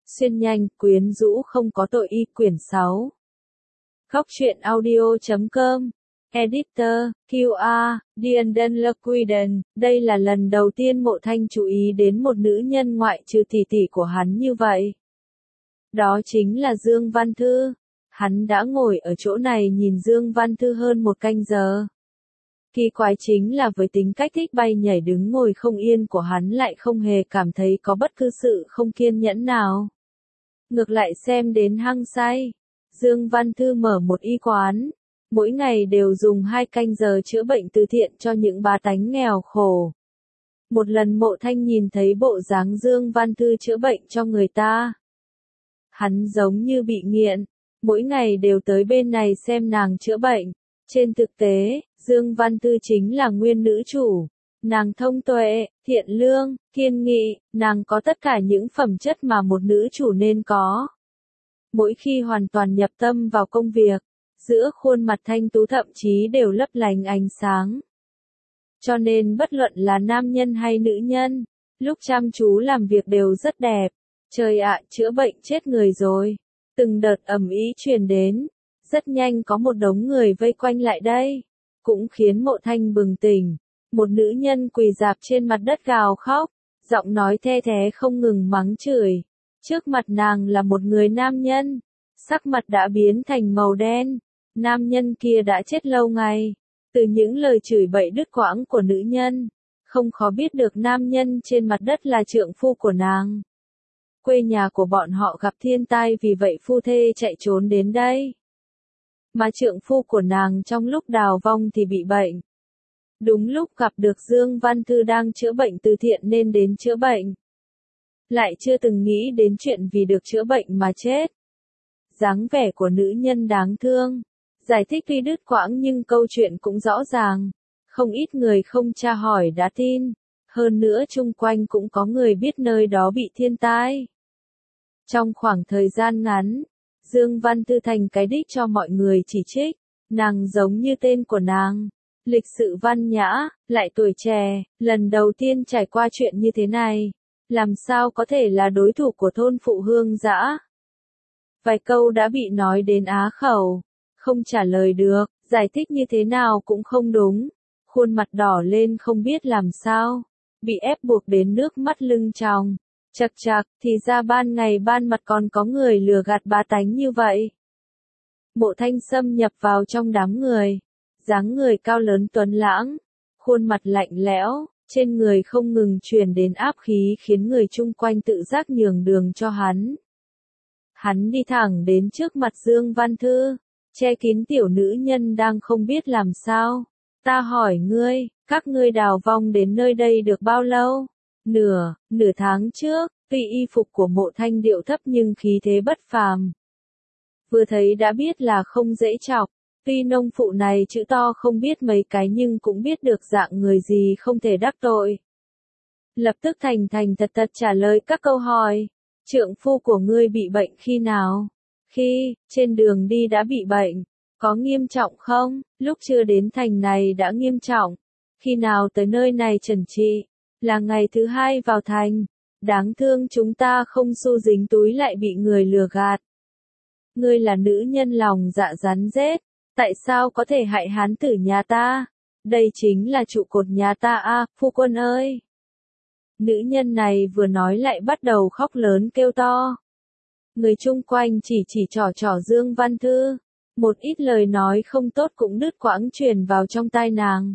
Xuyên nhanh, quyến rũ không có tội y quyển 6. Góc truyện audio.com. Editor, QR, Dienden Lequiden. Đây là lần đầu tiên Mộ Thanh chú ý đến một nữ nhân ngoại trừ tỷ tỷ của hắn như vậy. Đó chính là Dương Văn Thư. Hắn đã ngồi ở chỗ này nhìn Dương Văn Thư hơn một canh giờ. Kỳ quái chính là với tính cách thích bay nhảy đứng ngồi không yên của hắn lại không hề cảm thấy có bất cứ sự không kiên nhẫn nào. Ngược lại xem đến hăng say. Dương Văn Thư mở một y quán. Mỗi ngày đều dùng 2 canh giờ chữa bệnh từ thiện cho những bá tánh nghèo khổ. Một lần Mộ Thanh nhìn thấy bộ dáng Dương Văn Thư chữa bệnh cho người ta. Hắn giống như bị nghiện, mỗi ngày đều tới bên này xem nàng chữa bệnh. Trên thực tế, Dương Văn Thư chính là nguyên nữ chủ. Nàng thông tuệ, thiện lương, kiên nghị, nàng có tất cả những phẩm chất mà một nữ chủ nên có. Mỗi khi hoàn toàn nhập tâm vào công việc, giữa khuôn mặt thanh tú thậm chí đều lấp lánh ánh sáng. Cho nên bất luận là nam nhân hay nữ nhân, lúc chăm chú làm việc đều rất đẹp. Trời ạ, chữa bệnh chết người rồi. Từng đợt ầm ĩ truyền đến. Rất nhanh có một đống người vây quanh lại đây. Cũng khiến Mộ Thanh bừng tỉnh. Một nữ nhân quỳ rạp trên mặt đất gào khóc. Giọng nói the thé không ngừng mắng chửi. Trước mặt nàng là một người nam nhân. Sắc mặt đã biến thành màu đen. Nam nhân kia đã chết lâu ngày. Từ những lời chửi bậy đứt quãng của nữ nhân, không khó biết được nam nhân trên mặt đất là trượng phu của nàng. Quê nhà của bọn họ gặp thiên tai vì vậy phu thê chạy trốn đến đây. Mà trượng phu của nàng trong lúc đào vong thì bị bệnh. Đúng lúc gặp được Dương Văn Thư đang chữa bệnh từ thiện nên đến chữa bệnh. Lại chưa từng nghĩ đến chuyện vì được chữa bệnh mà chết. Dáng vẻ của nữ nhân đáng thương. Giải thích tuy đứt quãng nhưng câu chuyện cũng rõ ràng. Không ít người không tra hỏi đã tin. Hơn nữa chung quanh cũng có người biết nơi đó bị thiên tai. Trong khoảng thời gian ngắn, Dương Văn Thư thành cái đích cho mọi người chỉ trích. Nàng giống như tên của nàng. Lịch sự văn nhã, lại tuổi trẻ, lần đầu tiên trải qua chuyện như thế này. Làm sao có thể là đối thủ của thôn phụ Hương Dã? Vài câu đã bị nói đến á khẩu. Không trả lời được, giải thích như thế nào cũng không đúng. Khuôn mặt đỏ lên không biết làm sao. Bị ép buộc đến nước mắt lưng tròng. Chậc chậc, thì ra ban ngày ban mặt còn có người lừa gạt bá tánh như vậy. Mộ Thanh xâm nhập vào trong đám người. Dáng người cao lớn tuấn lãng. Khuôn mặt lạnh lẽo, trên người không ngừng truyền đến áp khí khiến người chung quanh tự giác nhường đường cho hắn. Hắn đi thẳng đến trước mặt Dương Văn Thư. Che kín tiểu nữ nhân đang không biết làm sao. Ta hỏi ngươi, các ngươi đào vong đến nơi đây được bao lâu? Nửa tháng trước, tuy y phục của Mộ Thanh điệu thấp nhưng khí thế bất phàm. Vừa thấy đã biết là không dễ chọc, tuy nông phụ này chữ to không biết mấy cái nhưng cũng biết được dạng người gì không thể đắc tội. Lập tức thành thành thật trả lời các câu hỏi. Trượng phu của ngươi bị bệnh khi nào? Khi, trên đường đi đã bị bệnh. Có nghiêm trọng không? Lúc chưa đến thành này đã nghiêm trọng. Khi nào tới nơi này trần trị? Là ngày thứ 2 vào thành. Đáng thương chúng ta không xu dính túi lại bị người lừa gạt. Ngươi là nữ nhân lòng dạ rắn rết. Tại sao có thể hại hán tử nhà ta? Đây chính là trụ cột nhà ta à, phu quân ơi. Nữ nhân này vừa nói lại bắt đầu khóc lớn kêu to. Người chung quanh chỉ trỏ Dương Văn Thư. Một ít lời nói không tốt cũng đứt quãng truyền vào trong tai nàng.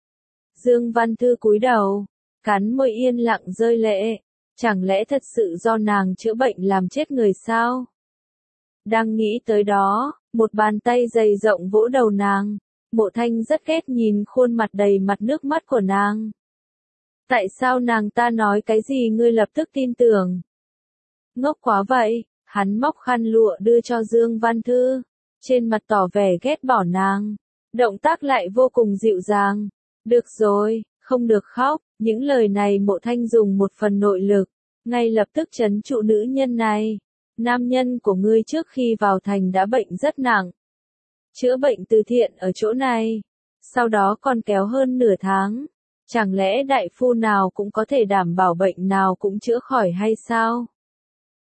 Dương Văn Thư cúi đầu, cắn môi yên lặng rơi lệ. Chẳng lẽ thật sự do nàng chữa bệnh làm chết người sao? Đang nghĩ tới đó, một bàn tay dày rộng vỗ đầu nàng. Mộ Thanh rất ghét nhìn khuôn mặt đầy mặt nước mắt của nàng. Tại sao nàng ta nói cái gì ngươi lập tức tin tưởng? Ngốc quá vậy. Hắn móc khăn lụa đưa cho Dương Văn Thư. Trên mặt tỏ vẻ ghét bỏ nàng. Động tác lại vô cùng dịu dàng. Được rồi, không được khóc. Những lời này Mộ Thanh dùng một phần nội lực. Ngay lập tức trấn trụ nữ nhân này. Nam nhân của ngươi trước khi vào thành đã bệnh rất nặng. Chữa bệnh từ thiện ở chỗ này. Sau đó còn kéo hơn nửa tháng. Chẳng lẽ đại phu nào cũng có thể đảm bảo bệnh nào cũng chữa khỏi hay sao?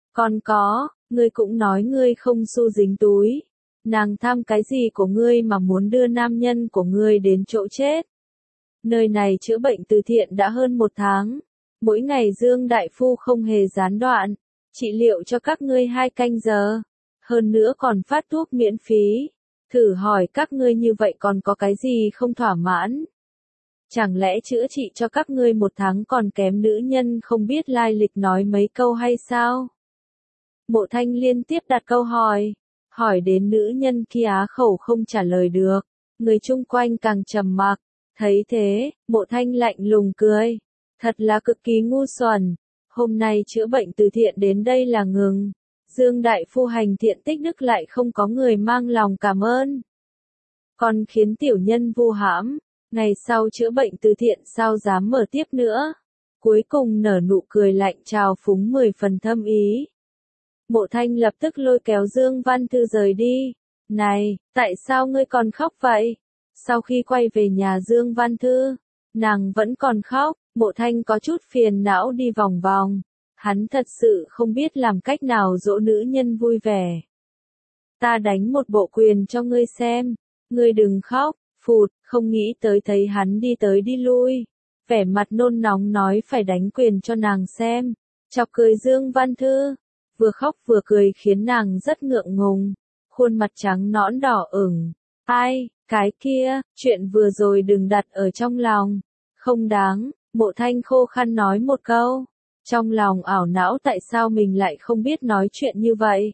Còn có, ngươi cũng nói ngươi không xu dính túi. Nàng tham cái gì của ngươi mà muốn đưa nam nhân của ngươi đến chỗ chết? Nơi này chữa bệnh từ thiện đã hơn 1 tháng. Mỗi ngày Dương Đại Phu không hề gián đoạn, trị liệu cho các ngươi 2 canh giờ. Hơn nữa còn phát thuốc miễn phí. Thử hỏi các ngươi như vậy còn có cái gì không thỏa mãn? Chẳng lẽ chữa trị cho các ngươi 1 tháng còn kém nữ nhân không biết lai lịch nói mấy câu hay sao? Mộ Thanh liên tiếp đặt câu hỏi đến nữ nhân kia á khẩu không trả lời được. Người chung quanh càng trầm mặc. Thấy thế, Mộ Thanh lạnh lùng cười. Thật là cực kỳ ngu xuẩn. Hôm nay chữa bệnh từ thiện đến đây là ngừng. Dương Đại Phu hành thiện tích đức lại không có người mang lòng cảm ơn. Còn khiến tiểu nhân vu hãm. Ngày sau chữa bệnh từ thiện sao dám mở tiếp nữa. Cuối cùng nở nụ cười lạnh trào phúng 10 phần thâm ý. Mộ Thanh lập tức lôi kéo Dương Văn Thư rời đi. Này, tại sao ngươi còn khóc vậy? Sau khi quay về nhà Dương Văn Thư, nàng vẫn còn khóc. Mộ Thanh có chút phiền não đi vòng vòng. Hắn thật sự không biết làm cách nào dỗ nữ nhân vui vẻ. Ta đánh một bộ quyền cho ngươi xem. Ngươi đừng khóc. Phụt, không nghĩ tới thấy hắn đi tới đi lui. Vẻ mặt nôn nóng nói phải đánh quyền cho nàng xem. Chọc cười Dương Văn Thư. Vừa khóc vừa cười khiến nàng rất ngượng ngùng. Khuôn mặt trắng nõn đỏ ửng. Ai, cái kia, chuyện vừa rồi đừng đặt ở trong lòng. Không đáng, Mộ Thanh khô khăn nói một câu. Trong lòng ảo não tại sao mình lại không biết nói chuyện như vậy.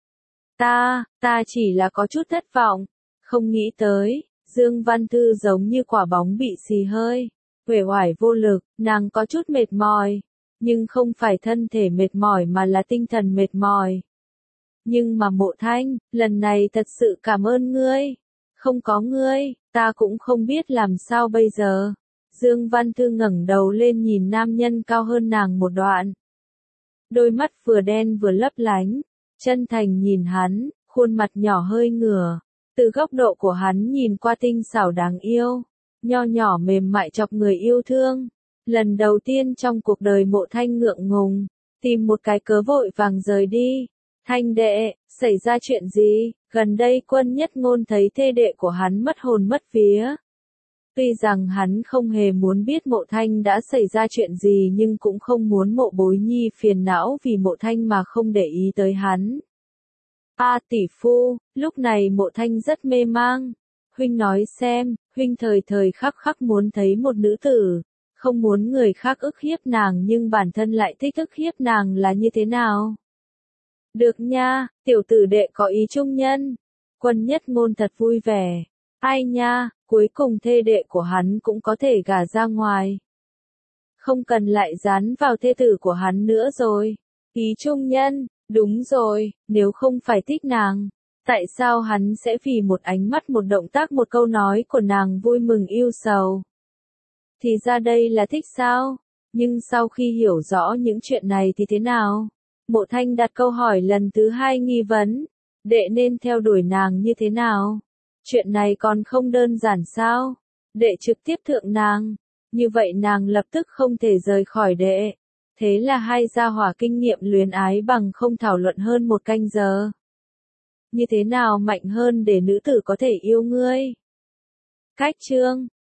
Ta chỉ là có chút thất vọng. Không nghĩ tới, Dương Văn Thư giống như quả bóng bị xì hơi. Uể oải vô lực, nàng có chút mệt mỏi. Nhưng không phải thân thể mệt mỏi mà là tinh thần mệt mỏi. Nhưng mà Mộ Thanh, lần này thật sự cảm ơn ngươi. Không có ngươi, ta cũng không biết làm sao bây giờ. Dương Văn Thư ngẩng đầu lên nhìn nam nhân cao hơn nàng một đoạn. Đôi mắt vừa đen vừa lấp lánh, chân thành nhìn hắn, khuôn mặt nhỏ hơi ngửa. Từ góc độ của hắn nhìn qua tinh xảo đáng yêu, nho nhỏ mềm mại chọc người yêu thương. Lần đầu tiên trong cuộc đời Mộ Thanh ngượng ngùng, tìm một cái cớ vội vàng rời đi. Thanh đệ, xảy ra chuyện gì? Gần đây Quân Nhất Ngôn thấy thê đệ của hắn mất hồn mất vía. Tuy rằng hắn không hề muốn biết Mộ Thanh đã xảy ra chuyện gì nhưng cũng không muốn Mộ Bối Nhi phiền não vì Mộ Thanh mà không để ý tới hắn. Tỷ phu, lúc này Mộ Thanh rất mê mang. Huynh nói xem, huynh thời thời khắc khắc muốn thấy một nữ tử. Không muốn người khác ức hiếp nàng nhưng bản thân lại thích ức hiếp nàng là như thế nào? Được nha, tiểu tử đệ có ý trung nhân. Quân Nhất Ngôn thật vui vẻ. Ai nha, cuối cùng thê đệ của hắn cũng có thể gả ra ngoài. Không cần lại dán vào thê tử của hắn nữa rồi. Ý trung nhân, đúng rồi, nếu không phải thích nàng. Tại sao hắn sẽ vì một ánh mắt một động tác một câu nói của nàng vui mừng yêu sầu? Thì ra đây là thích sao? Nhưng sau khi hiểu rõ những chuyện này thì thế nào? Mộ Thanh đặt câu hỏi lần thứ 2 nghi vấn. Đệ nên theo đuổi nàng như thế nào? Chuyện này còn không đơn giản sao? Đệ trực tiếp thượng nàng. Như vậy nàng lập tức không thể rời khỏi đệ. Thế là hai gia hỏa kinh nghiệm luyến ái bằng không thảo luận hơn 1 canh giờ. Như thế nào mạnh hơn để nữ tử có thể yêu ngươi? Cách chương